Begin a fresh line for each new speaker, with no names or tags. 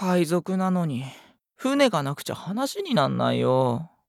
海賊なのに、船がなくちゃ話になんないよ。